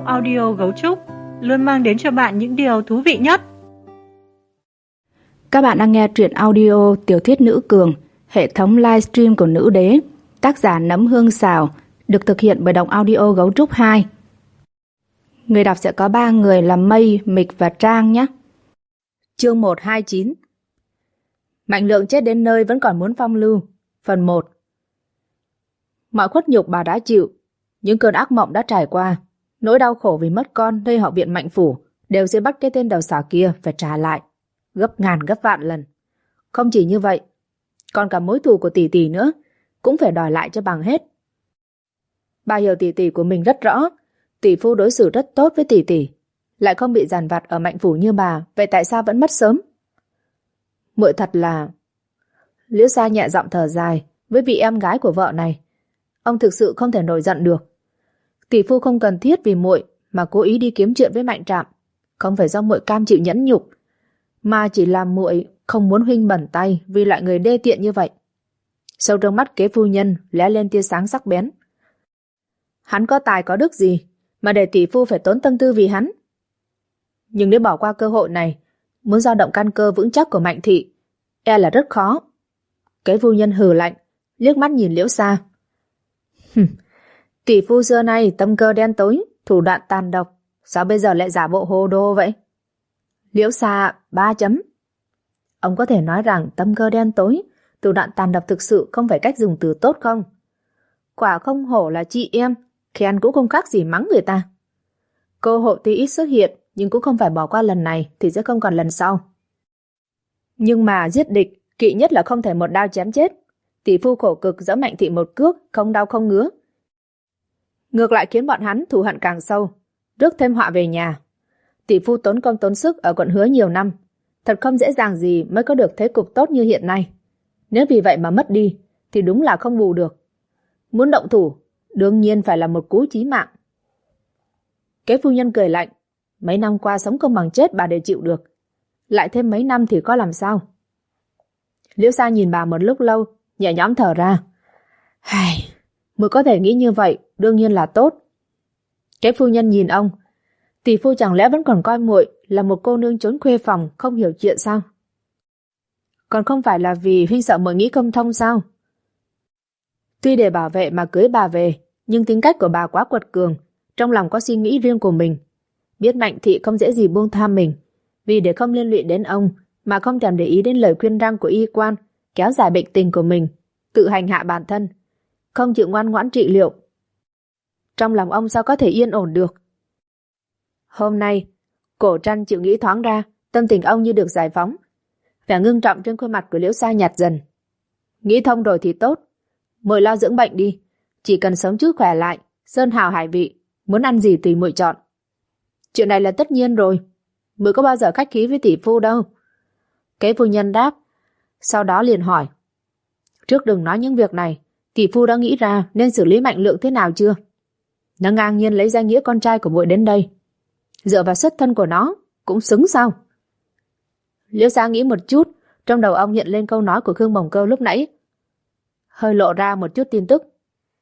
audio Gấu Trúc luôn mang đến cho bạn những điều thú vị nhất. Các bạn đang nghe truyện audio tiểu thuyết Nữ Cường, hệ thống livestream của Nữ Đế, tác giả Nấm Hương Xào, được thực hiện bởi Đọc Audio Gấu Trúc 2. Người đọc sẽ có 3 người là Mây, Mịch và Trang nhé. Chương 129. Mạnh Lượng chết đến nơi vẫn còn muốn phong lưu. Phần 1. Mọi khuất nhục bà đã chịu, những cơn ác mộng đã trải qua, nỗi đau khổ vì mất con nơi họ viện Mạnh phủ đều sẽ bắt cái tên đầu sỏ kia phải trả lại, gấp ngàn gấp vạn lần. Không chỉ như vậy, còn cả mối thù của tỷ tỷ nữa cũng phải đòi lại cho bằng hết. Bà hiểu tỷ tỷ của mình rất rõ, tỷ phu đối xử rất tốt với tỷ tỷ, lại không bị dằn vặt ở Mạnh phủ như bà, vậy tại sao vẫn mất sớm? Muội thật là... Liễu Sa nhẹ giọng thở dài với vị em gái của vợ này. Ông thực sự không thể nổi giận được. Tỷ phu không cần thiết vì muội mà cố ý đi kiếm chuyện với Mạnh Trạm, không phải do muội cam chịu nhẫn nhục, mà chỉ là muội không muốn huynh bẩn tay vì loại người đê tiện như vậy. Sâu trong mắt kế phu nhân lóe lên tia sáng sắc bén. Hắn có tài có đức gì mà để tỷ phu phải tốn tâm tư vì hắn? Nhưng nếu bỏ qua cơ hội này, muốn dao động căn cơ vững chắc của Mạnh thị, e là rất khó. Kế phu nhân hừ lạnh, liếc mắt nhìn Liễu Sa. Tỷ phu xưa nay tâm cơ đen tối, thủ đoạn tàn độc, sao bây giờ lại giả bộ hồ đồ vậy? Liễu Sa 3 chấm. Ông có thể nói rằng tâm cơ đen tối, thủ đoạn tàn độc thực sự không phải cách dùng từ tốt không? Quả không hổ là chị em, khen cũng không khác gì mắng người ta. Cơ hội tuy ít xuất hiện, nhưng cũng không phải bỏ qua lần này thì sẽ không còn lần sau. Nhưng mà giết địch, kỵ nhất là không thể một đao chém chết. Tỷ phu khổ cực giẫm Mạnh thị một cước, không đau không ngứa. Ngược lại khiến bọn hắn thù hận càng sâu, rước thêm họa về nhà. Tỷ phu tốn công tốn sức ở quận Hứa nhiều năm, thật không dễ dàng gì mới có được thế cục tốt như hiện nay. Nếu vì vậy mà mất đi, thì đúng là không bù được. Muốn động thủ, đương nhiên phải là một cú chí mạng. Kế phu nhân cười lạnh, mấy năm qua sống không bằng chết bà đều chịu được, lại thêm mấy năm thì có làm sao? Liễu Sa nhìn bà một lúc lâu, nhẹ nhõm thở ra. Muội có thể nghĩ như vậy, đương nhiên là tốt. Kế phu nhân nhìn ông, tỷ phu chẳng lẽ vẫn còn coi muội là một cô nương trốn khuê phòng không hiểu chuyện sao? Còn không phải là vì huynh sợ muội nghĩ không thông sao? Tuy để bảo vệ mà cưới bà về, nhưng tính cách của bà quá quật cường, trong lòng có suy nghĩ riêng của mình. Biết Mạnh thị không dễ gì buông tha mình, vì để không liên lụy đến ông mà không thèm để ý đến lời khuyên răn của y quan, kéo dài bệnh tình của mình, tự hành hạ bản thân, không chịu ngoan ngoãn trị liệu. Trong lòng ông sao có thể yên ổn được? Hôm nay, cổ trăn chịu nghĩ thoáng ra, tâm tình ông như được giải phóng. Vẻ ngưng trọng trên khuôn mặt của Liễu Sa nhạt dần. Nghĩ thông rồi thì tốt, muội lo dưỡng bệnh đi, chỉ cần sớm chút khỏe lại, sơn hào hải vị, muốn ăn gì tùy muội chọn. Chuyện này là tất nhiên rồi, muội có bao giờ khách khí với tỷ phu đâu. Kế phu nhân đáp, sau đó liền hỏi. Trước đừng nói những việc này, tỷ phu đã nghĩ ra nên xử lý Mạnh Lượng thế nào chưa? Nó ngang nhiên lấy danh nghĩa con trai của muội đến đây, dựa vào xuất thân của nó cũng xứng sao? Liễu Sa nghĩ một chút, trong đầu ông hiện lên câu nói của Khương Bồng Cơ lúc nãy, hơi lộ ra một chút tin tức.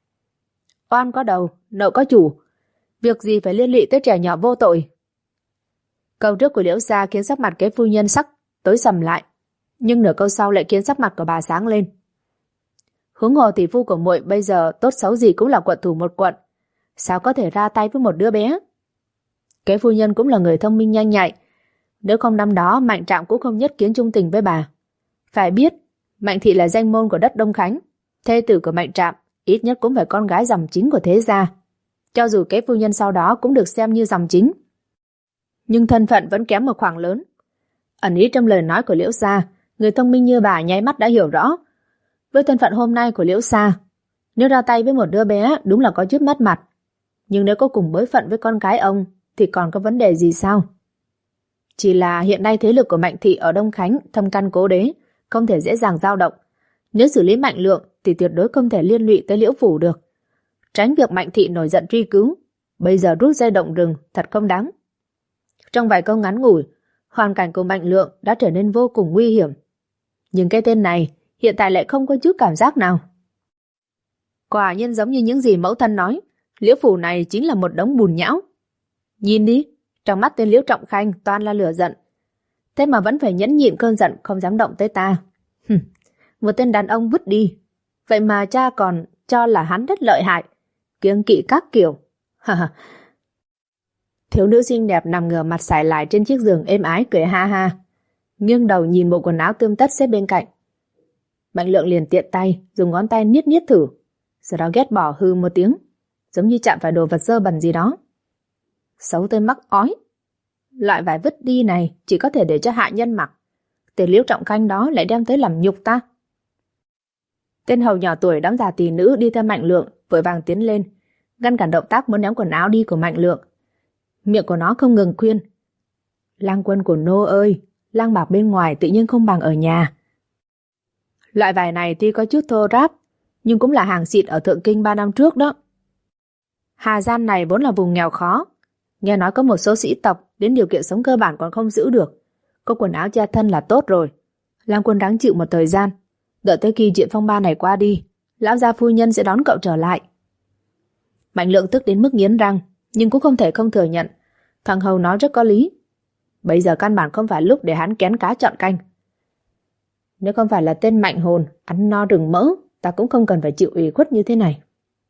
Oan có đầu, nợ có chủ, việc gì phải liên lụy tới trẻ nhỏ vô tội? Câu trước của Liễu Sa khiến sắc mặt kế phu nhân sắc tối sầm lại, nhưng nửa câu sau lại khiến sắc mặt của bà sáng lên. Huống hồ tỷ phu của muội bây giờ tốt xấu gì cũng là quận thủ một quận, sao có thể ra tay với một đứa bé? Kế phu nhân cũng là người thông minh nhanh nhạy, nếu không năm đó Mạnh Trạm cũng không nhất kiến chung tình với bà. Phải biết, Mạnh thị là danh môn của đất Đông Khánh, thê tử của Mạnh Trạm ít nhất cũng phải con gái dòng chính của thế gia. Cho dù kế phu nhân sau đó cũng được xem như dòng chính, nhưng thân phận vẫn kém một khoảng lớn. Ẩn ý trong lời nói của Liễu Sa, người thông minh như bà nháy mắt đã hiểu rõ. Với thân phận hôm nay của Liễu Sa, nếu ra tay với một đứa bé đúng là có chút mất mặt. Nhưng nếu có cùng bối phận với con gái ông thì còn có vấn đề gì sao? Chỉ là hiện nay thế lực của Mạnh thị ở Đông Khánh thâm căn cố đế, không thể dễ dàng dao động. Nếu xử lý Mạnh Lượng thì tuyệt đối không thể liên lụy tới Liễu phủ được. Tránh việc Mạnh thị nổi giận truy cứu, bây giờ rút dây động rừng thật không đáng. Trong vài câu ngắn ngủi, hoàn cảnh của Mạnh Lượng đã trở nên vô cùng nguy hiểm. Nhưng cái tên này hiện tại lại không có chút cảm giác nào. Quả nhiên giống như những gì mẫu thân nói, Liễu phủ này chính là một đống bùn nhão. Nhìn đi, trong mắt tên Liễu Trọng Khanh toàn là lửa giận. Thế mà vẫn phải nhẫn nhịn cơn giận không dám động tới ta. Một tên đàn ông vứt đi. Vậy mà cha còn cho là hắn rất lợi hại, kiêng kỵ các kiểu. Thiếu nữ xinh đẹp nằm ngửa mặt sải lại trên chiếc giường êm ái cười ha ha, nghiêng đầu nhìn bộ quần áo tươm tất xếp bên cạnh. Mạnh Lượng liền tiện tay dùng ngón tay niết niết thử, sau đó ghét bỏ hư một tiếng, giống như chạm phải đồ vật dơ bẩn gì đó. Xấu tới mắc ói. Loại vải vứt đi này chỉ có thể để cho hạ nhân mặc, tên Liễu Trọng Khanh đó lại đem tới làm nhục ta. Tên hầu nhỏ tuổi đóng giả tỷ nữ đi theo Mạnh Lượng vội vàng tiến lên, ngăn cản động tác muốn ném quần áo đi của Mạnh Lượng. Miệng của nó không ngừng khuyên: Lang Quân của nô ơi, lang bạc bên ngoài tự nhiên không bằng ở nhà. Loại vải này tuy có chút thô ráp, nhưng cũng là hàng xịn ở Thượng Kinh 3 năm trước đó. Hà Gian này vốn là vùng nghèo khó, nghe nói có một số sĩ tộc đến điều kiện sống cơ bản còn không giữ được, có quần áo che thân là tốt rồi. Lang Quân đáng chịu một thời gian, đợi tới khi chuyện phong ba này qua đi, lão gia phu nhân sẽ đón cậu trở lại. Mạnh Lượng tức đến mức nghiến răng, nhưng cũng không thể không thừa nhận, thằng hầu nói rất có lý. Bây giờ căn bản không phải lúc để hắn kén cá chọn canh. Nếu không phải là tên Mạnh Hồn ăn no rừng mỡ, ta cũng không cần phải chịu ủy khuất như thế này.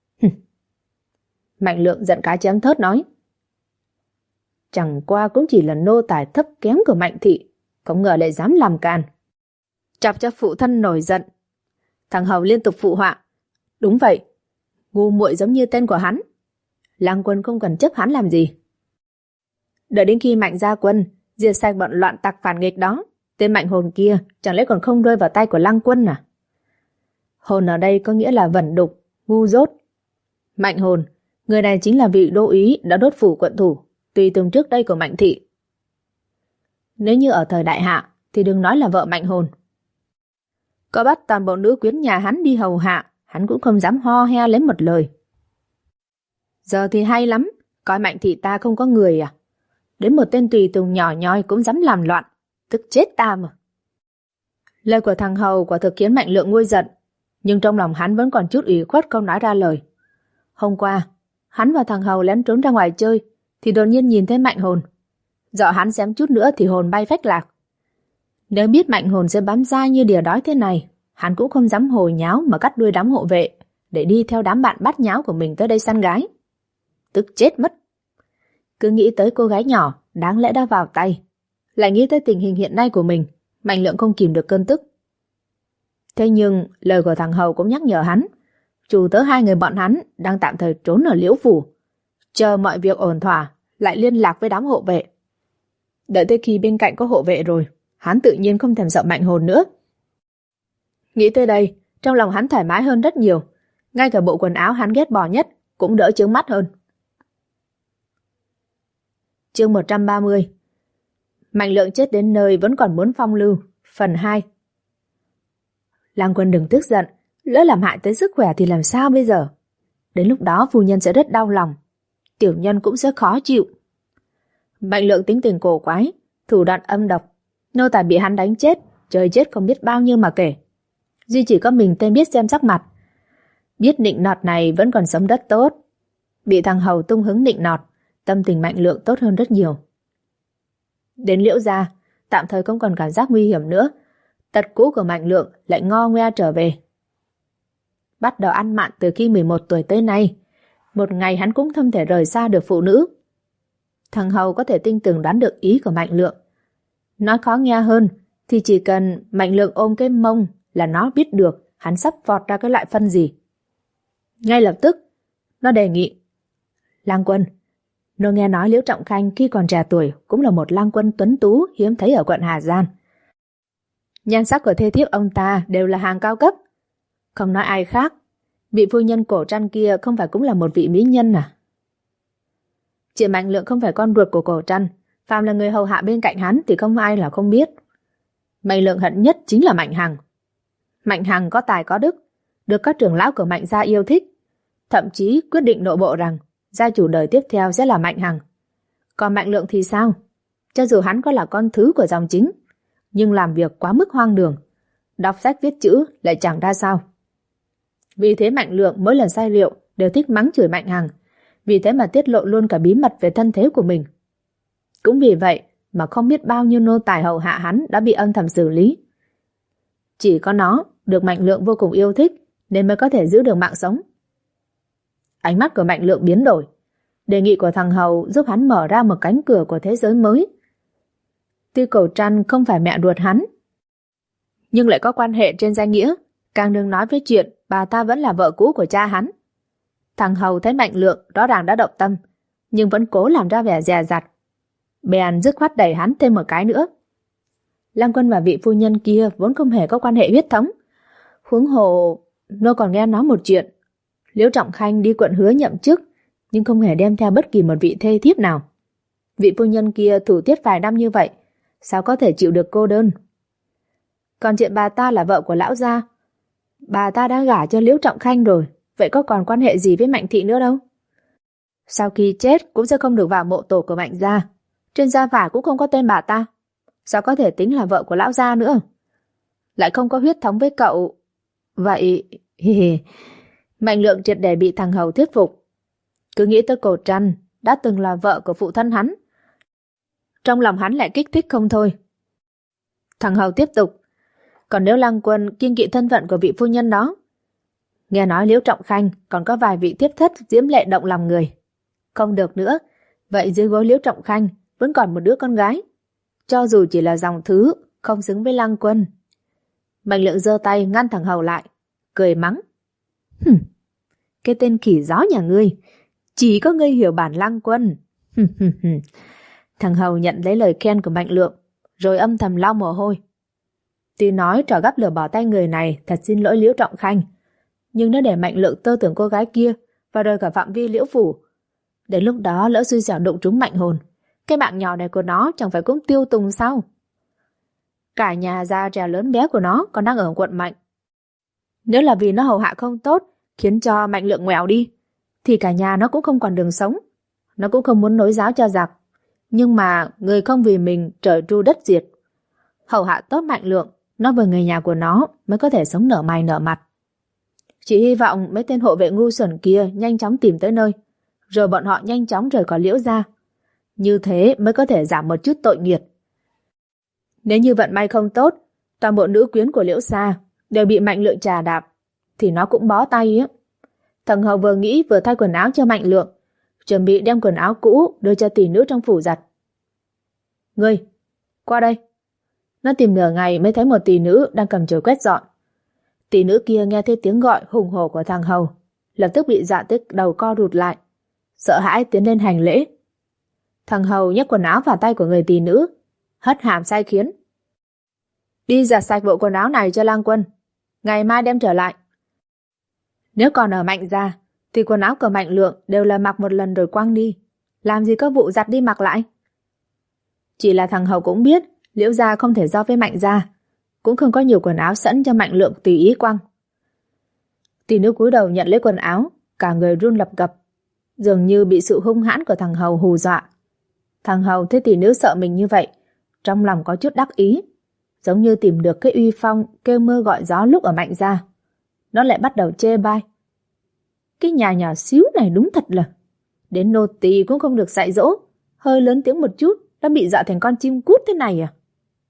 Mạnh Lượng giận cá chém thớt nói: Chẳng qua cũng chỉ là nô tài thấp kém của Mạnh thị, không ngờ lại dám làm càn. Chọc cho phụ thân nổi giận. Thằng hầu liên tục phụ họa: Đúng vậy, ngu muội giống như tên của hắn. Lang Quân không cần chấp hắn làm gì. Đợi đến khi Mạnh gia quân diệt sạch bọn loạn tặc phản nghịch đó, tên Mạnh Hồn kia chẳng lẽ còn không rơi vào tay của Lang Quân à? Hồn ở đây có nghĩa là vẩn đục, ngu dốt. Mạnh Hồn, người này chính là vị đô úy đã đốt phủ quận thủ, tùy tùng trước đây của Mạnh thị. Nếu như ở thời đại Hạ thì đừng nói là vợ Mạnh Hồn. Có bắt toàn bộ nữ quyến nhà hắn đi hầu hạ, hắn cũng không dám ho he lấy một lời. Giờ thì hay lắm, coi Mạnh thị ta không có người à? Đến một tên tùy tùng nhỏ nhoi cũng dám làm loạn, tức chết ta mà. Lời của thằng hầu quả thực khiến Mạnh Lượng nguôi giận, nhưng trong lòng hắn vẫn còn chút ủy khuất không nói ra lời. Hôm qua, hắn và thằng hầu lén trốn ra ngoài chơi, thì đột nhiên nhìn thấy Mạnh Hồn. Dọ hắn xém chút nữa thì hồn bay phách lạc. Nếu biết Mạnh Hồn sẽ bám dai như đỉa đói thế này, hắn cũng không dám hồi nháo mà cắt đuôi đám hộ vệ, để đi theo đám bạn bát nháo của mình tới đây săn gái. Tức chết mất. Cứ nghĩ tới cô gái nhỏ đáng lẽ đã vào tay, lại nghĩ tới tình hình hiện nay của mình, Mạnh Lượng không kìm được cơn tức. Thế nhưng lời của thằng hầu cũng nhắc nhở hắn, chủ tớ hai người bọn hắn đang tạm thời trốn ở Liễu phủ, chờ mọi việc ổn thỏa lại liên lạc với đám hộ vệ. Đợi tới khi bên cạnh có hộ vệ rồi, hắn tự nhiên không thèm sợ Mạnh Hồn nữa. Nghĩ tới đây, trong lòng hắn thoải mái hơn rất nhiều, ngay cả bộ quần áo hắn ghét bỏ nhất cũng đỡ chướng mắt hơn. Chương 130. Mạnh Lượng chết đến nơi vẫn còn muốn phong lưu, phần 2. Lang Quân đừng tức giận, lỡ làm hại tới sức khỏe thì làm sao bây giờ? Đến lúc đó phu nhân sẽ rất đau lòng, tiểu nhân cũng sẽ khó chịu. Mạnh Lượng tính tình cổ quái, thủ đoạn âm độc, nô tài bị hắn đánh chết, trời chết không biết bao nhiêu mà kể. Duy chỉ có mình tên biết xem sắc mặt, biết nịnh nọt này vẫn còn sống rất tốt. Bị thằng hầu tung hứng nịnh nọt, tâm tình Mạnh Lượng tốt hơn rất nhiều. Đến Liễu gia, tạm thời không còn cảm giác nguy hiểm nữa, tật cũ của Mạnh Lượng lại ngo ngoe trở về. Bắt đầu ăn mặn từ khi 11 tuổi tới nay, một ngày hắn cũng không thể rời xa được phụ nữ. Thằng hầu có thể tinh tường đoán được ý của Mạnh Lượng. Nói khó nghe hơn thì chỉ cần Mạnh Lượng ôm cái mông là nó biết được hắn sắp vọt ra cái loại phân gì. Ngay lập tức nó đề nghị: Lang Quân, nô nghe nói Liễu Trọng Khanh khi còn trẻ tuổi cũng là một lang quân tuấn tú hiếm thấy ở quận Hà Gian. Nhan sắc của thê thiếp ông ta đều là hàng cao cấp. Không nói ai khác, vị phu nhân cổ trăn kia không phải cũng là một vị mỹ nhân à? Chị Mạnh Lượng không phải con ruột của cổ trăn, phàm là người hầu hạ bên cạnh hắn thì không ai là không biết. Mạnh Lượng hận nhất chính là Mạnh Hằng. Mạnh Hằng có tài có đức, được các trưởng lão của Mạnh gia yêu thích, thậm chí quyết định nội bộ rằng gia chủ đời tiếp theo sẽ là Mạnh Hằng. Còn Mạnh Lượng thì sao? Cho dù hắn có là con thứ của dòng chính, nhưng làm việc quá mức hoang đường, đọc sách viết chữ lại chẳng ra sao. Vì thế Mạnh Lượng mỗi lần say rượu đều thích mắng chửi Mạnh Hằng, vì thế mà tiết lộ luôn cả bí mật về thân thế của mình. Cũng vì vậy mà không biết bao nhiêu nô tài hầu hạ hắn đã bị âm thầm xử lý. Chỉ có nó được Mạnh Lượng vô cùng yêu thích nên mới có thể giữ được mạng sống. Ánh mắt của Mạnh Lượng biến đổi. Đề nghị của thằng Hầu giúp hắn mở ra một cánh cửa của thế giới mới. Tuy Cổ Trăn không phải mẹ ruột hắn, nhưng lại có quan hệ trên danh nghĩa, càng đừng nói với chuyện bà ta vẫn là vợ cũ của cha hắn. Thằng Hầu thấy Mạnh Lượng rõ ràng đã động tâm, nhưng vẫn cố làm ra vẻ dè dặt. Bèn dứt khoát đẩy hắn thêm một cái nữa. Lăng Quân và vị phu nhân kia vốn không hề có quan hệ huyết thống. Huống hồ, nô còn nghe nói một chuyện. Liễu Trọng Khanh đi quận Hứa nhậm chức, nhưng không hề đem theo bất kỳ một vị thê thiếp nào. Vị phu nhân kia thủ tiết vài năm như vậy, sao có thể chịu được cô đơn? Còn chuyện bà ta là vợ của lão gia, bà ta đã gả cho Liễu Trọng Khanh rồi, vậy có còn quan hệ gì với Mạnh thị nữa đâu? Sau khi chết cũng sẽ không được vào mộ tổ của Mạnh gia. Trên gia phả cũng không có tên bà ta, sao có thể tính là vợ của lão gia nữa? Lại không có huyết thống với cậu. Vậy... Mạnh Lượng triệt để bị thằng Hầu thuyết phục. Cứ nghĩ tới Cổ Trăn đã từng là vợ của phụ thân hắn, trong lòng hắn lại kích thích không thôi. Thằng Hầu tiếp tục. Còn nếu Lăng Quân kiêng kỵ thân phận của vị phu nhân đó, nghe nói Liễu Trọng Khanh còn có vài vị tiếp thất diễm lệ động lòng người. Không được nữa, vậy dưới gối Liễu Trọng Khanh vẫn còn một đứa con gái, cho dù chỉ là dòng thứ, không xứng với Lăng Quân. Mạnh Lượng giơ tay ngăn thằng Hầu lại, cười mắng. Cái tên khỉ gió nhà ngươi, chỉ có ngươi hiểu bản Lăng Quân. Thằng Hầu nhận lấy lời khen của Mạnh Lượng, rồi âm thầm lau mồ hôi. Tuy nói trò gắp lửa bỏ tay người này thật xin lỗi Liễu Trọng Khanh, nhưng nếu để Mạnh Lượng tơ tưởng cô gái kia và rời cả phạm vi Liễu phủ, đến lúc đó lỡ xui xẻo đụng trúng Mạnh hồn, cái mạng nhỏ này của nó chẳng phải cũng tiêu tùng sao? Cả nhà già trẻ lớn bé của nó còn đang ở quận Mạnh. Nếu là vì nó hầu hạ không tốt, khiến cho Mạnh Lượng ngoẻo đi, thì cả nhà nó cũng không còn đường sống. Nó cũng không muốn nối giáo cho giặc. Nhưng mà người không vì mình trời tru đất diệt. Hầu hạ tốt Mạnh Lượng, nó và người nhà của nó mới có thể sống nở mày nở mặt. Chỉ hy vọng mấy tên hộ vệ ngu xuẩn kia nhanh chóng tìm tới nơi, rồi bọn họ nhanh chóng rời khỏi Liễu gia. Như thế mới có thể giảm một chút tội nghiệt. Nếu như vận may không tốt, toàn bộ nữ quyến của Liễu gia đều bị Mạnh Lượng trà đạp, thì nó cũng bó tay á. Thằng Hầu vừa nghĩ vừa thay quần áo cho Mạnh Lượng, chuẩn bị đem quần áo cũ đưa cho tỷ nữ trong phủ giặt. Ngươi, qua đây. Nó tìm nửa ngày mới thấy một tỷ nữ đang cầm chổi quét dọn. Tỷ nữ kia nghe thấy tiếng gọi hùng hổ của thằng Hầu, lập tức bị dọa tới đầu co rụt lại, sợ hãi tiến lên hành lễ. Thằng Hầu nhấc quần áo vào tay của người tỷ nữ, hất hàm sai khiến. Đi giặt sạch bộ quần áo này cho Lăng Quân, ngày mai đem trở lại. Nếu còn ở Mạnh gia, thì quần áo của Mạnh Lượng đều là mặc một lần rồi quăng đi, làm gì có vụ giặt đi mặc lại. Chỉ là thằng Hầu cũng biết Liễu gia không thể giao với Mạnh gia, cũng không có nhiều quần áo sẵn cho Mạnh Lượng tùy ý quăng. Tỷ nữ cúi đầu nhận lấy quần áo, cả người run lập cập, dường như bị sự hung hãn của thằng Hầu hù dọa. Thằng Hầu thấy tỷ nữ sợ mình như vậy, trong lòng có chút đắc ý, giống như tìm được cái uy phong kêu mưa gọi gió lúc ở Mạnh gia. Nó lại bắt đầu chê bai. Cái nhà nhỏ xíu này đúng thật là, đến nô tỳ cũng không được dạy dỗ, hơi lớn tiếng một chút đã bị dọa thành con chim cút thế này à?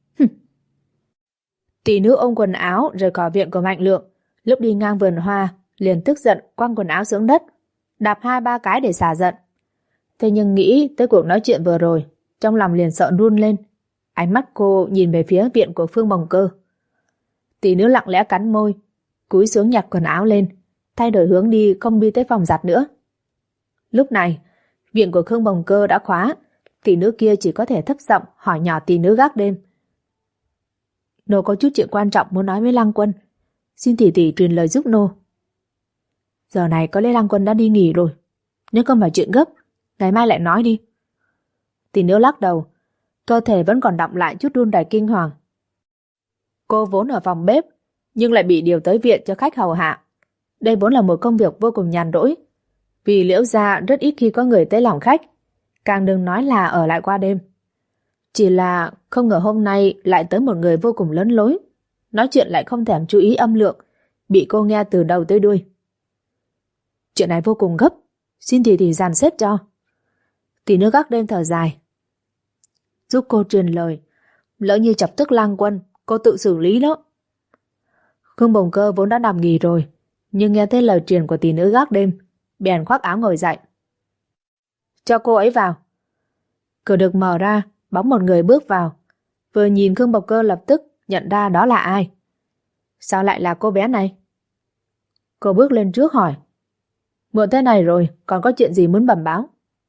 Tỷ nữ ôm quần áo rời khỏi viện của Mạnh Lượng, lúc đi ngang vườn hoa liền tức giận quăng quần áo xuống đất, đạp 2-3 cái để xả giận. Thế nhưng nghĩ tới cuộc nói chuyện vừa rồi, trong lòng liền sợ run lên. Ánh mắt cô nhìn về phía viện của Phương Bồng Cơ. Tỷ nữ lặng lẽ cắn môi, cúi xuống nhặt quần áo lên, thay đổi hướng đi, không đi tới phòng giặt nữa. Lúc này, viện của Khương Bồng Cơ đã khóa, tỷ nữ kia chỉ có thể thấp giọng hỏi nhỏ tỷ nữ gác đêm. Nô có chút chuyện quan trọng muốn nói với Lăng Quân, xin tỷ tỷ truyền lời giúp nô. Giờ này có lẽ Lăng Quân đã đi nghỉ rồi, nếu không phải chuyện gấp, ngày mai lại nói đi. Tỷ nữ lắc đầu, cơ thể vẫn còn đọng lại chút run rẩy kinh hoàng. Cô vốn ở phòng bếp, nhưng lại bị điều tới viện cho khách hầu hạ. Đây vốn là một công việc vô cùng nhàn rỗi, vì Liễu gia rất ít khi có người tới lòng khách, càng đừng nói là ở lại qua đêm. Chỉ là không ngờ hôm nay lại tới một người vô cùng lớn lối, nói chuyện lại không thèm chú ý âm lượng, bị cô nghe từ đầu tới đuôi. Chuyện này vô cùng gấp, Xin tỷ dàn xếp cho. Tỷ nữ gác đêm thở dài. Giúp cô truyền lời, lỡ như chọc tức Lang Quân, cô tự xử lý đó. Khương Bồng Cơ vốn đã nằm nghỉ rồi, nhưng nghe thấy lời truyền của tỷ nữ gác đêm, bèn khoác áo ngồi dậy. Cho cô ấy vào. Cửa được mở ra, bóng một người bước vào. Vừa nhìn Khương Bồng Cơ lập tức nhận ra đó là ai. Sao lại là cô bé này? Cô bước lên trước hỏi. Muộn thế này rồi, còn có chuyện gì muốn bẩm báo?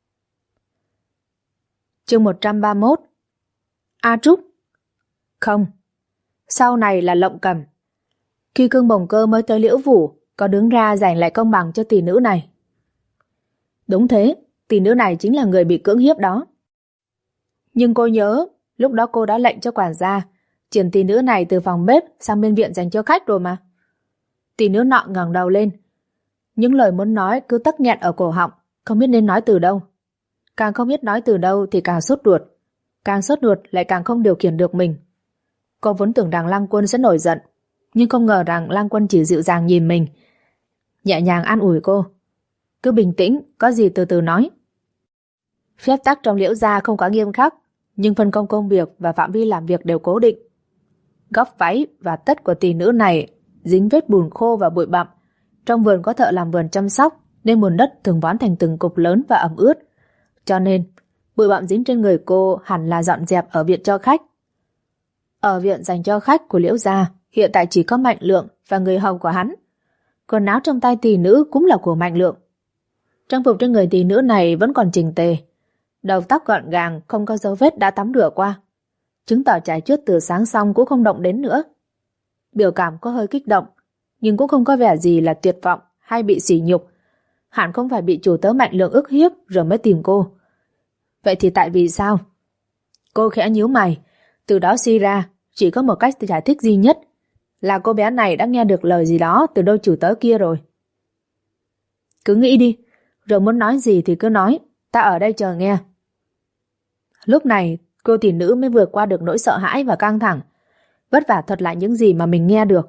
Chương 131. A Trúc? Không. Sau này là Lộng Cầm. Khi Khương Bồng Cơ mới tới Liễu Phủ, có đứng ra giành lại công bằng cho tỷ nữ này. Đúng thế, tỷ nữ này chính là người bị cưỡng hiếp đó. Nhưng cô nhớ, lúc đó cô đã lệnh cho quản gia chuyển tỷ nữ này từ phòng bếp sang bên viện dành cho khách rồi mà. Tỷ nữ nọ ngẩng đầu lên. Những lời muốn nói cứ tắc nghẹn ở cổ họng, không biết nên nói từ đâu. Càng không biết nói từ đâu thì càng sốt ruột. Càng sốt ruột lại càng không điều khiển được mình. Cô vốn tưởng rằng Lang Quân sẽ nổi giận, nhưng không ngờ rằng Lang Quân chỉ dịu dàng nhìn mình, nhẹ nhàng an ủi cô. Cứ bình tĩnh, có gì từ từ nói. Phép tắc trong Liễu gia không quá nghiêm khắc, nhưng phân công công việc và phạm vi làm việc đều cố định. Góc váy và tất của tỷ nữ này dính vết bùn khô và bụi bặm. Trong vườn có thợ làm vườn chăm sóc, nên bùn đất thường vón thành từng cục lớn và ẩm ướt. Cho nên, bụi bặm dính trên người cô hẳn là dọn dẹp ở viện cho khách. Ở viện dành cho khách của Liễu gia, hiện tại chỉ có Mạnh Lượng và người hầu của hắn. Quần áo trong tay tỷ nữ cũng là của Mạnh Lượng. Trang phục trên người tỷ nữ này vẫn còn chỉnh tề. Đầu tóc gọn gàng, không có dấu vết đã tắm rửa qua. Chứng tỏ chải chuốt từ sáng xong cũng không động đến nữa. Biểu cảm có hơi kích động, nhưng cũng không có vẻ gì là tuyệt vọng hay bị sỉ nhục. Hẳn không phải bị chủ tớ Mạnh Lượng ức hiếp rồi mới tìm cô. Vậy thì tại vì sao? Cô khẽ nhíu mày. Từ đó suy ra, chỉ có một cách giải thích duy nhất, là cô bé này đã nghe được lời gì đó từ đôi chủ tớ kia rồi. Cứ nghĩ đi, rồi muốn nói gì thì cứ nói, ta ở đây chờ nghe. Lúc này, cô tỷ nữ mới vượt qua được nỗi sợ hãi và căng thẳng, vất vả thuật lại những gì mà mình nghe được.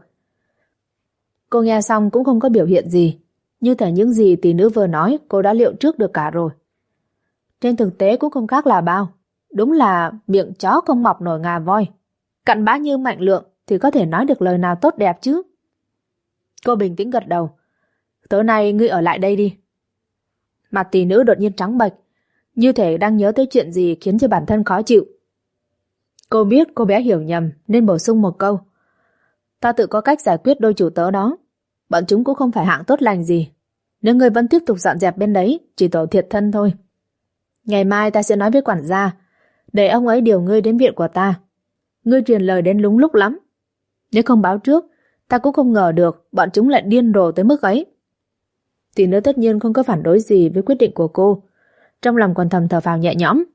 Cô nghe xong cũng không có biểu hiện gì, như thể những gì tỷ nữ vừa nói cô đã liệu trước được cả rồi. Trên thực tế cũng không khác là bao. Đúng là miệng chó không mọc nổi ngà voi. Cặn bã như Mạnh Lượng thì có thể nói được lời nào tốt đẹp chứ. Cô bình tĩnh gật đầu. Tối nay ngươi ở lại đây đi. Mặt tỷ nữ đột nhiên trắng bệch, như thể đang nhớ tới chuyện gì khiến cho bản thân khó chịu. Cô biết cô bé hiểu nhầm nên bổ sung một câu. Ta tự có cách giải quyết đôi chủ tớ đó. Bọn chúng cũng không phải hạng tốt lành gì. Nếu ngươi vẫn tiếp tục dọn dẹp bên đấy, chỉ tổ thiệt thân thôi. Ngày mai ta sẽ nói với quản gia, để ông ấy điều ngươi đến viện của ta. Ngươi truyền lời đến đúng lúc lắm. Nếu không báo trước, ta cũng không ngờ được bọn chúng lại điên rồ tới mức ấy. Tỷ nữ tất nhiên không có phản đối gì với quyết định của cô. Trong lòng còn thầm thở phào nhẹ nhõm.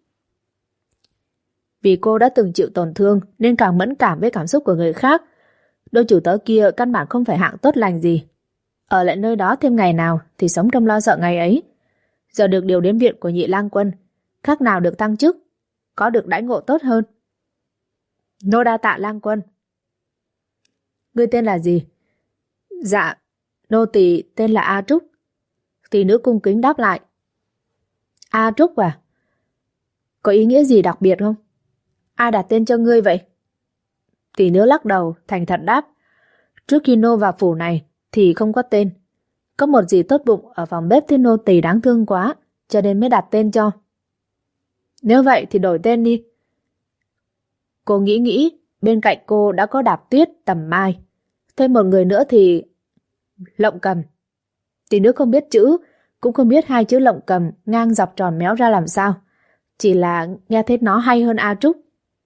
Vì cô đã từng chịu tổn thương nên càng mẫn cảm với cảm xúc của người khác. Đôi chủ tớ kia căn bản không phải hạng tốt lành gì. Ở lại nơi đó thêm ngày nào thì sống trong lo sợ ngày ấy. Giờ được điều đến viện của Nhị Lang Quân, khác nào được thăng chức, có được đãi ngộ tốt hơn. Nô đa tạ Lang Quân. Ngươi tên là gì? Dạ, nô tỳ tên là A Trúc. Tỷ nữ cung kính đáp lại. A Trúc à? Có ý nghĩa gì đặc biệt không? Ai đặt tên cho ngươi vậy? Tỷ nữ lắc đầu, thành thật đáp. Trước khi nô vào phủ này thì không có tên. Có một dì tốt bụng ở phòng bếp thấy nô tỳ đáng thương quá, cho nên mới đặt tên cho. Nếu vậy thì đổi tên đi. Cô nghĩ, bên cạnh cô đã có Đạp Tuyết, Tầm Mai. Thêm một người nữa thì... Lộng Cầm. Tỷ nữ không biết chữ, cũng không biết hai chữ Lộng Cầm ngang dọc tròn méo ra làm sao. Chỉ là nghe thấy nó hay hơn A Trúc.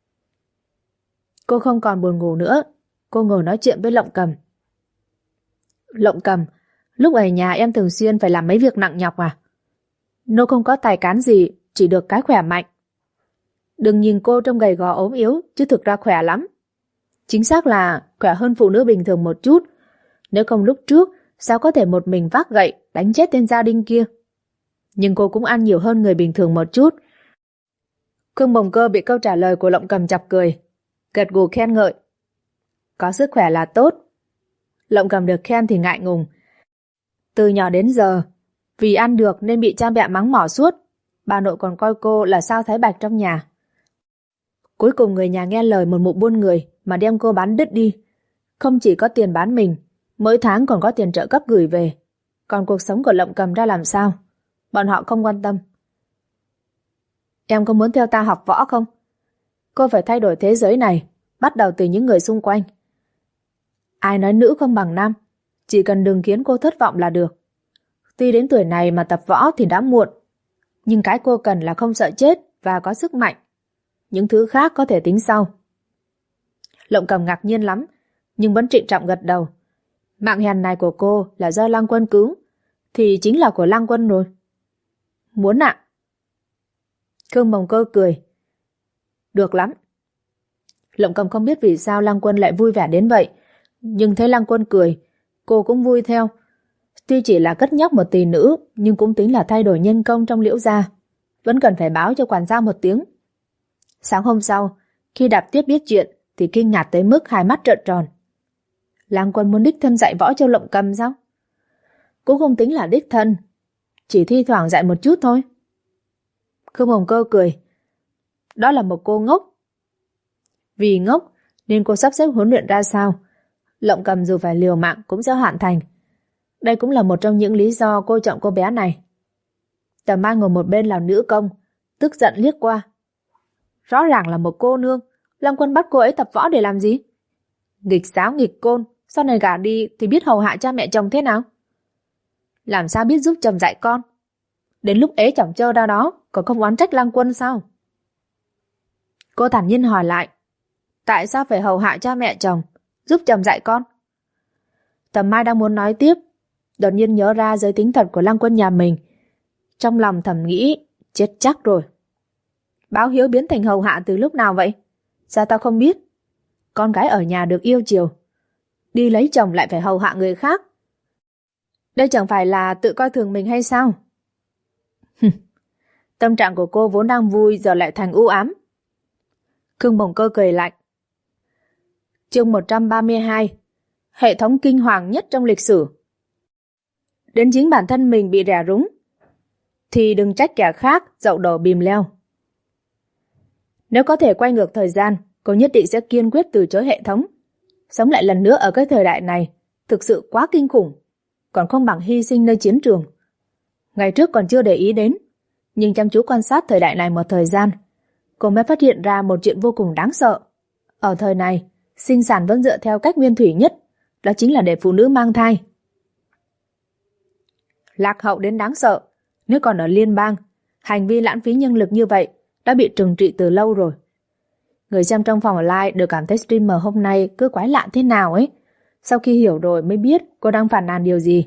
Cô không còn buồn ngủ nữa. Cô ngồi nói chuyện với Lộng Cầm. Lộng Cầm, lúc ở nhà em thường xuyên phải làm mấy việc nặng nhọc à? Nô không có tài cán gì, chỉ được cái khỏe mạnh. Đừng nhìn cô trông gầy gò ốm yếu, chứ thực ra khỏe lắm. Chính xác là khỏe hơn phụ nữ bình thường một chút. Nếu không lúc trước, sao có thể một mình vác gậy đánh chết tên gia đình kia? Nhưng cô cũng ăn nhiều hơn người bình thường một chút. Khương Bồng Cơ bị câu trả lời của Lộng Cầm chọc cười, gật gù khen ngợi. Có sức khỏe là tốt. Lộng Cầm được khen thì ngại ngùng. Từ nhỏ đến giờ, Vì ăn được nên bị cha mẹ mắng mỏ suốt. Bà nội còn coi cô là sao thái bạch trong nhà. Cuối cùng người nhà nghe lời một mụ buôn người mà đem cô bán đứt đi. Không chỉ có tiền bán mình, mỗi tháng còn có tiền trợ cấp gửi về. Còn cuộc sống của Lộng Cầm ra làm sao? Bọn họ không quan tâm. Em có muốn theo ta học võ không? Cô phải thay đổi thế giới này, bắt đầu từ những người xung quanh. Ai nói nữ không bằng nam, chỉ cần đừng khiến cô thất vọng là được. Tuy đến tuổi này mà tập võ thì đã muộn, nhưng cái cô cần là không sợ chết và có sức mạnh. Những thứ khác có thể tính sau. Lộng Cầm ngạc nhiên lắm, nhưng vẫn trịnh trọng gật đầu. Mạng hèn này của cô là do Lăng Quân cứu, thì chính là của Lăng Quân rồi. Muốn ạ? Khương Mồng Cơ cười. Được lắm. Lộng Cầm không biết vì sao Lăng Quân lại vui vẻ đến vậy, nhưng thấy Lăng Quân cười, cô cũng vui theo. Tuy chỉ là cất nhắc một tỷ nữ, nhưng cũng tính là thay đổi nhân công trong Liễu gia. Vẫn cần phải báo cho quản gia một tiếng. Sáng hôm sau, khi Đạp Tuyết biết chuyện thì kinh ngạc tới mức hai mắt trợn tròn. Lăng Quân muốn đích thân dạy võ cho Lộng Cầm sao? Cũng không tính là đích thân, chỉ thi thoảng dạy một chút thôi. Khương Hồng Cơ cười. Đó là một cô ngốc. Vì ngốc nên cô sắp xếp huấn luyện ra sao, Lộng Cầm dù phải liều mạng cũng sẽ hoàn thành. Đây cũng là một trong những lý do cô chọn cô bé này. Tầm Mai ngồi một bên làm nữ công, tức giận liếc qua. Rõ ràng là một cô nương, Lăng Quân bắt cô ấy tập võ để làm gì? Nghịch giáo nghịch côn, sau này gả đi thì biết hầu hạ cha mẹ chồng thế nào? Làm sao biết giúp chồng dạy con? Đến lúc ế chồng chơ ra đó, còn không oán trách Lăng Quân sao? Cô thản nhiên hỏi lại. Tại sao phải hầu hạ cha mẹ chồng, giúp chồng dạy con? Tầm Mai đang muốn nói tiếp, đột nhiên nhớ ra giới tính thật của Lăng Quân nhà mình. Trong lòng thầm nghĩ, chết chắc rồi. Báo hiếu biến thành hầu hạ từ lúc nào vậy? Sao tao không biết? Con gái ở nhà được yêu chiều, đi lấy chồng lại phải hầu hạ người khác. Đây chẳng phải là tự coi thường mình hay sao? Tâm trạng của cô vốn đang vui giờ lại thành u ám. Khương Bồng Cơ cười lạnh. Chương 132. Hệ thống kinh hoàng nhất trong lịch sử. Đến chính bản thân mình bị rẻ rúng thì đừng trách kẻ khác dậu đổ bìm leo. Nếu có thể quay ngược thời gian, cô nhất định sẽ kiên quyết từ chối hệ thống. Sống lại lần nữa ở cái thời đại này thực sự quá kinh khủng, còn không bằng hy sinh nơi chiến trường. Ngày trước còn chưa để ý đến, nhưng chăm chú quan sát thời đại này một thời gian, cô mới phát hiện ra một chuyện vô cùng đáng sợ. Ở thời này, sinh sản vẫn dựa theo cách nguyên thủy nhất, đó chính là để phụ nữ mang thai. Lạc hậu đến đáng sợ, nếu còn ở liên bang, hành vi lãng phí nhân lực như vậy đã bị trừng trị từ lâu rồi. Người xem trong phòng live đều cảm thấy streamer hôm nay cứ quái lạ thế nào ấy. Sau khi hiểu rồi mới biết cô đang phàn nàn điều gì.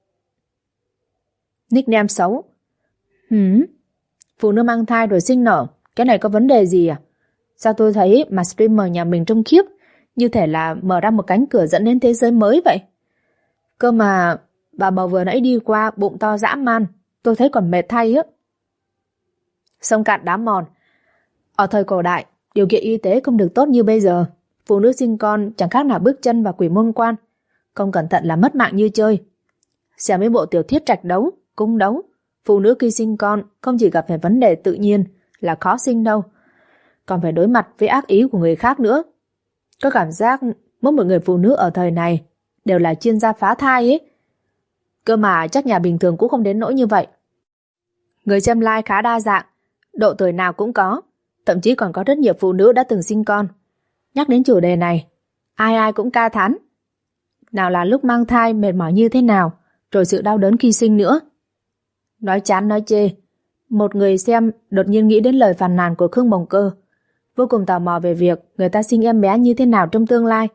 Nickname xấu. Phụ nữ mang thai rồi sinh nở, cái này có vấn đề gì à? Sao tôi thấy mà streamer nhà mình trông khiếp, như thể là mở ra một cánh cửa dẫn đến thế giới mới vậy. Cơ mà bà bầu vừa nãy đi qua bụng to dã man, tôi thấy còn mệt thay á. Sông cạn đá mòn. Ở thời cổ đại, điều kiện y tế không được tốt như bây giờ. Phụ nữ sinh con chẳng khác nào bước chân vào quỷ môn quan, không cẩn thận là mất mạng như chơi. Xem mấy bộ tiểu thuyết trạch đấu, cung đấu, phụ nữ khi sinh con không chỉ gặp phải vấn đề tự nhiên là khó sinh đâu, còn phải đối mặt với ác ý của người khác nữa. Có cảm giác mỗi một người phụ nữ ở thời này đều là chuyên gia phá thai ấy. Cơ mà chắc nhà bình thường cũng không đến nỗi như vậy. Người xem live khá đa dạng, độ tuổi nào cũng có, thậm chí còn có rất nhiều phụ nữ đã từng sinh con. Nhắc đến chủ đề này, ai ai cũng ca thán. Nào là lúc mang thai mệt mỏi như thế nào, rồi sự đau đớn khi sinh nữa. Nói chán nói chê, một người xem đột nhiên nghĩ đến lời phàn nàn của Khương Bồng Cơ, vô cùng tò mò về việc người ta sinh em bé như thế nào trong tương lai.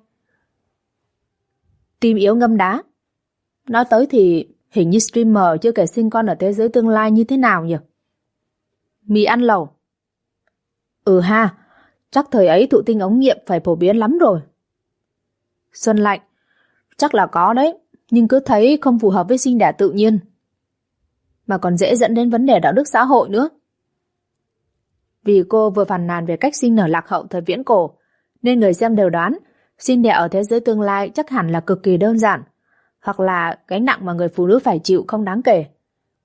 Tim yếu ngâm đá. Nói tới thì hình như streamer chưa kể sinh con ở thế giới tương lai như thế nào nhỉ? Mì ăn lẩu. Ừ ha, chắc thời ấy thụ tinh ống nghiệm phải phổ biến lắm rồi. Xuân Lạnh. Chắc là có đấy, nhưng cứ thấy không phù hợp với sinh đẻ tự nhiên, mà còn dễ dẫn đến vấn đề đạo đức xã hội nữa. Vì cô vừa phàn nàn về cách sinh nở lạc hậu thời viễn cổ, nên người xem đều đoán sinh đẻ ở thế giới tương lai chắc hẳn là cực kỳ đơn giản, hoặc là gánh nặng mà người phụ nữ phải chịu không đáng kể.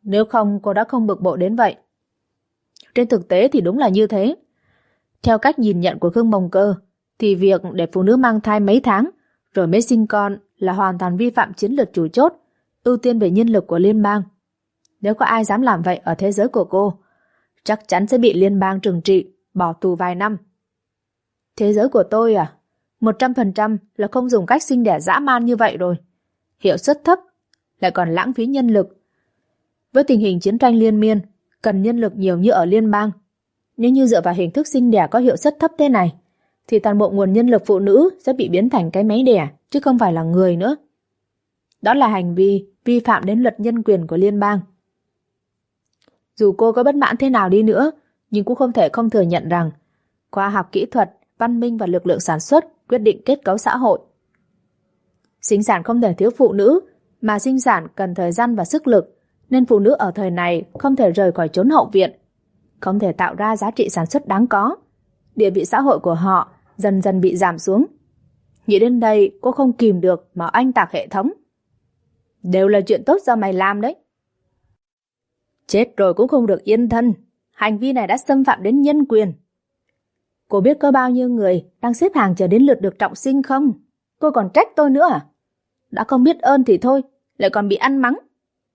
Nếu không cô đã không bực bội đến vậy. Trên thực tế thì đúng là như thế. Theo cách nhìn nhận của Khương Mồng Cơ, thì việc để phụ nữ mang thai mấy tháng rồi mới sinh con là hoàn toàn vi phạm chiến lược chủ chốt, ưu tiên về nhân lực của liên bang. Nếu có ai dám làm vậy ở thế giới của cô, chắc chắn sẽ bị liên bang trừng trị, bỏ tù vài năm. Thế giới của tôi 100% là không dùng cách sinh đẻ dã man như vậy rồi. Hiệu suất thấp, lại còn lãng phí nhân lực. Với tình hình chiến tranh liên miên, cần nhân lực nhiều như ở liên bang. Nếu như dựa vào hình thức sinh đẻ có hiệu suất thấp thế này, thì toàn bộ nguồn nhân lực phụ nữ sẽ bị biến thành cái máy đẻ, chứ không phải là người nữa. Đó là hành vi vi phạm đến luật nhân quyền của liên bang. Dù cô có bất mãn thế nào đi nữa, nhưng cũng không thể không thừa nhận rằng khoa học kỹ thuật, văn minh và lực lượng sản xuất quyết định kết cấu xã hội. Sinh sản không thể thiếu phụ nữ, mà sinh sản cần thời gian và sức lực, nên phụ nữ ở thời này không thể rời khỏi chốn hậu viện, không thể tạo ra giá trị sản xuất đáng có. Địa vị xã hội của họ dần dần bị giảm xuống. Nghĩ đến đây, cô không kìm được mà oanh tạc hệ thống. Đều là chuyện tốt do mày làm đấy. Chết rồi cũng không được yên thân. Hành vi này đã xâm phạm đến nhân quyền. Cô biết có bao nhiêu người đang xếp hàng chờ đến lượt được trọng sinh không? Cô còn trách tôi nữa à? Đã không biết ơn thì thôi, lại còn bị ăn mắng.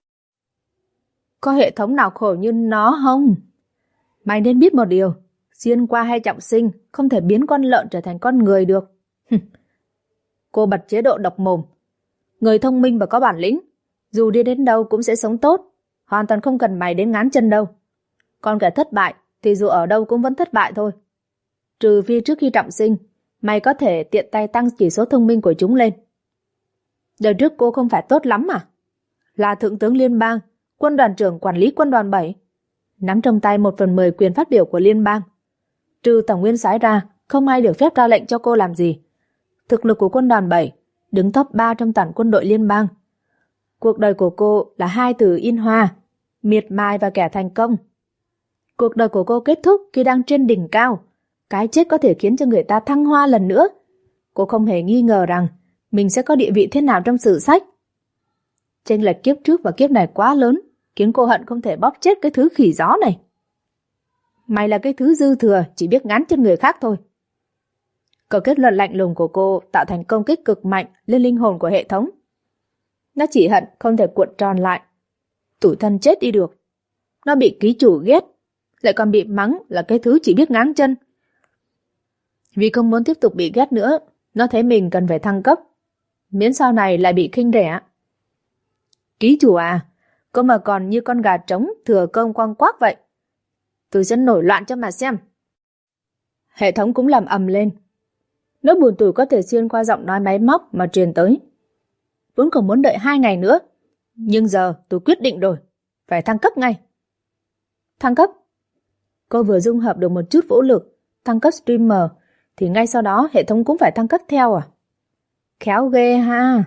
Có hệ thống nào khổ như nó không? Mày nên biết một điều, xuyên qua hay trọng sinh không thể biến con lợn trở thành con người được. Cô bật chế độ độc mồm. Người thông minh và có bản lĩnh, dù đi đến đâu cũng sẽ sống tốt, hoàn toàn không cần mày đến ngán chân đâu. Còn kẻ thất bại thì dù ở đâu cũng vẫn thất bại thôi. Trừ phi trước khi trọng sinh, mày có thể tiện tay tăng chỉ số thông minh của chúng lên. Đời trước cô không phải tốt lắm à? Là thượng tướng liên bang, quân đoàn trưởng quản lý quân đoàn 7, nắm trong tay 1/10 quyền phát biểu của liên bang. Trừ tổng nguyên soái ra, không ai được phép ra lệnh cho cô làm gì. Thực lực của quân đoàn 7 đứng top 3 trong toàn quân đội liên bang. Cuộc đời của cô là 2 từ in hoa: miệt mài và kẻ thành công. Cuộc đời của cô kết thúc khi đang trên đỉnh cao. Cái chết có thể khiến cho người ta thăng hoa lần nữa. Cô không hề nghi ngờ rằng mình sẽ có địa vị thế nào trong sử sách. Chênh lệch kiếp trước và kiếp này quá lớn, khiến cô hận không thể bóp chết cái thứ khỉ gió này. Mày là cái thứ dư thừa, chỉ biết ngán chân người khác thôi. Câu kết luận lạnh lùng của cô tạo thành công kích cực mạnh lên linh hồn của hệ thống. Nó chỉ hận không thể cuộn tròn lại. Tủi thân chết đi được. Nó bị ký chủ ghét, lại còn bị mắng là cái thứ chỉ biết ngáng chân. Vì không muốn tiếp tục bị ghét nữa, nó thấy mình cần phải thăng cấp, miễn sau này lại bị khinh rẻ. Ký chủ à, cô mà còn như con gà trống thừa cơm quăng quác vậy. Tôi sẽ nổi loạn cho mà xem. Hệ thống cũng làm ầm lên. Nỗi buồn tủi có thể xuyên qua giọng nói máy móc mà truyền tới. Vốn còn muốn đợi 2 ngày nữa, nhưng giờ tôi quyết định rồi, phải thăng cấp ngay. Thăng cấp? Cô vừa dung hợp được một chút vũ lực, thăng cấp streamer, thì ngay sau đó hệ thống cũng phải thăng cấp theo à? Khéo ghê ha.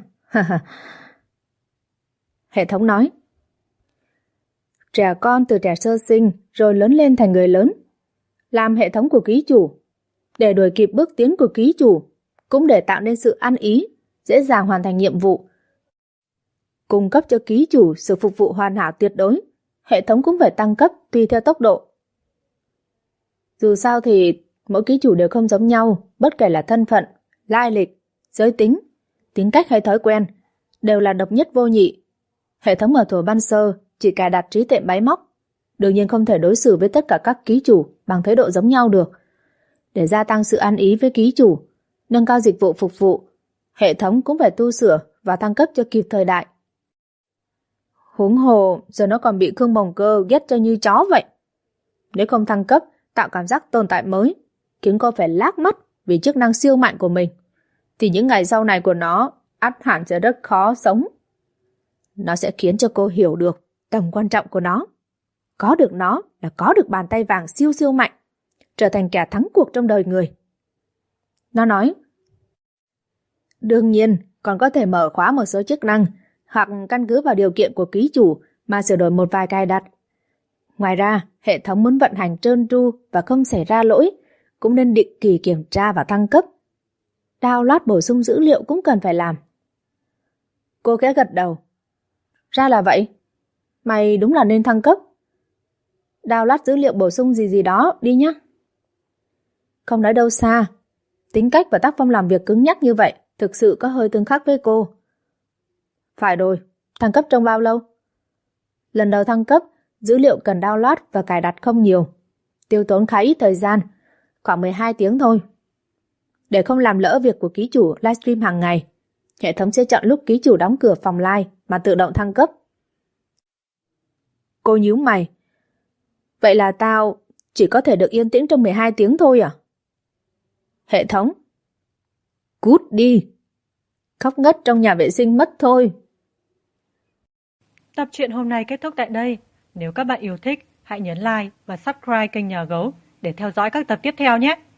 Hệ thống nói. Trẻ con từ trẻ sơ sinh rồi lớn lên thành người lớn. Làm hệ thống của ký chủ, để đuổi kịp bước tiến của ký chủ, cũng để tạo nên sự ăn ý, dễ dàng hoàn thành nhiệm vụ. Cung cấp cho ký chủ sự phục vụ hoàn hảo tuyệt đối, hệ thống cũng phải tăng cấp tùy theo tốc độ. Dù sao thì mỗi ký chủ đều không giống nhau, bất kể là thân phận, lai lịch, giới tính, tính cách hay thói quen, đều là độc nhất vô nhị. Hệ thống ở thuở ban sơ chỉ cài đặt trí tuệ máy móc, đương nhiên không thể đối xử với tất cả các ký chủ bằng thái độ giống nhau được. Để gia tăng sự ăn ý với ký chủ, nâng cao dịch vụ phục vụ, hệ thống cũng phải tu sửa và thăng cấp cho kịp thời đại. Huống hồ, giờ nó còn bị Khương Mồng Cơ ghét cho như chó vậy. Nếu không thăng cấp, tạo cảm giác tồn tại mới, khiến cô phải lác mắt vì chức năng siêu mạnh của mình, thì những ngày sau này của nó ắt hẳn sẽ rất khó sống. Nó sẽ khiến cho cô hiểu được tầm quan trọng của nó. Có được nó là có được bàn tay vàng siêu siêu mạnh, trở thành kẻ thắng cuộc trong đời người. Nó nói, đương nhiên còn có thể mở khóa một số chức năng, hoặc căn cứ vào điều kiện của ký chủ mà sửa đổi một vài cài đặt. Ngoài ra, hệ thống muốn vận hành trơn tru và không xảy ra lỗi, cũng nên định kỳ kiểm tra và thăng cấp. Download bổ sung dữ liệu cũng cần phải làm. Cô khẽ gật đầu. Ra là vậy. Mày đúng là nên thăng cấp. Download dữ liệu bổ sung gì gì đó đi nhé. Không nói đâu xa. Tính cách và tác phong làm việc cứng nhắc như vậy thực sự có hơi tương khắc với cô. Phải rồi, thăng cấp trong bao lâu? Lần đầu thăng cấp, dữ liệu cần download và cài đặt không nhiều. Tiêu tốn khá ít thời gian, khoảng 12 tiếng thôi. Để không làm lỡ việc của ký chủ livestream hàng ngày, hệ thống sẽ chọn lúc ký chủ đóng cửa phòng live mà tự động thăng cấp. Cô nhíu mày. Vậy là tao chỉ có thể được yên tĩnh trong 12 tiếng thôi à? Hệ thống. Cút đi. Khóc ngất trong nhà vệ sinh mất thôi. Tập truyện hôm nay kết thúc tại đây. Nếu các bạn yêu thích, hãy nhấn like và subscribe kênh Nhà Gấu để theo dõi các tập tiếp theo nhé.